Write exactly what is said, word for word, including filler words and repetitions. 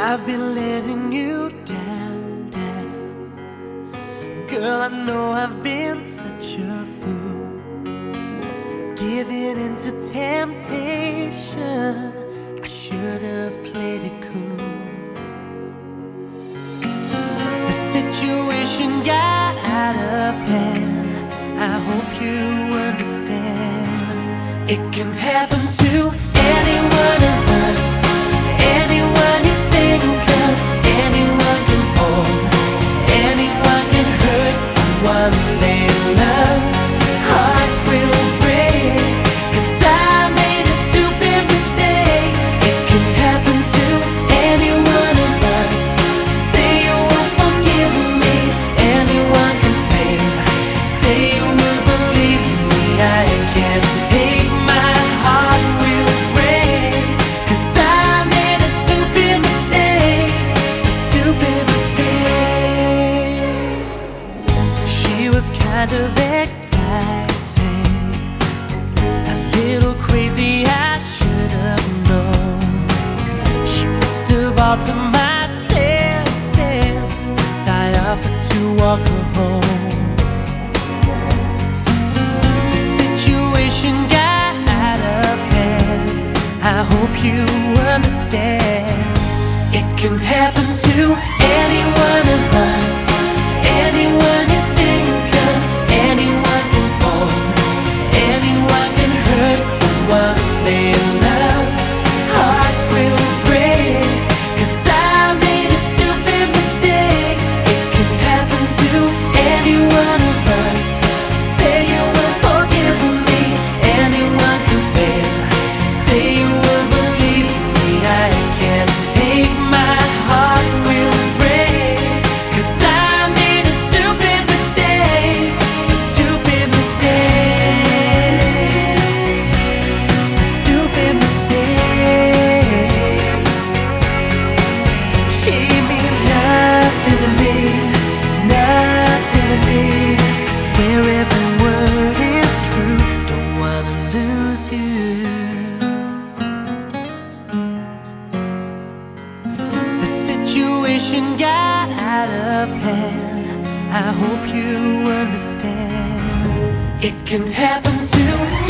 I've been letting you down, down. Girl, I know I've been such a fool, giving into temptation. I should have played it cool. The situation got out of hand. I hope you understand. It can happen to any one of us. Anyone you think of, anyone can fall, anyone can hurt someone they love. Hearts will break, 'cause I made a stupid mistake. It can happen to any one of us. Say you will forgive me, anyone can fail. Say you will believe me, I can't take my heart will break, 'cause I made a stupid mistake, a stupid mistake. She was kind of exciting, a little crazy, I should have known. She must have altered my senses, 'cause I offered to walk her home. The situation got out of hand. I hope you understand. It can happen to any one of us. Anyone you think of, anyone can fall, anyone can hurt someone they love. Hearts will break, 'cause I made a stupid mistake. It can happen to any one of us. Say you will forgive me, anyone can fail. Say you will believe me, I can't take my heart will break, 'cause I made a stupid mistake, a stupid mistake, a stupid mistake. She means nothing to me, nothing to me. I swear every word is true, don't wanna lose you. The situation got out of hand. I hope you understand. It can happen to